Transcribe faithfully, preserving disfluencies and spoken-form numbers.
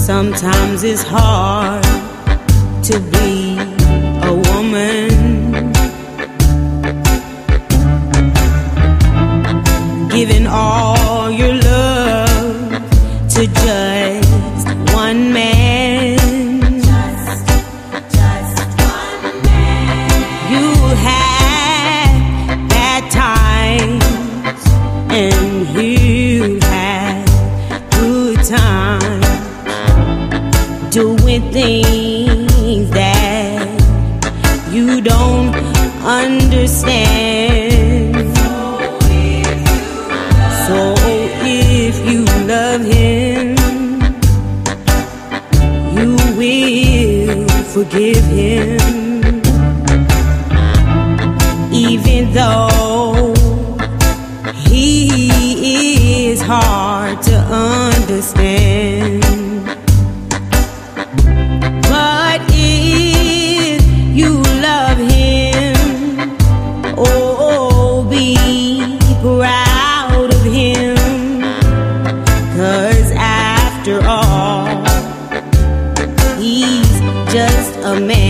Sometimes it's hard to be a woman, giving all your love to just one man. Just, just one man. You had bad times and you had good times, doing things that you don't understand. So if you love him, you will forgive him, even though he is hard to understand. But if you love him, oh, be proud of him, 'cause after all, he's just a man.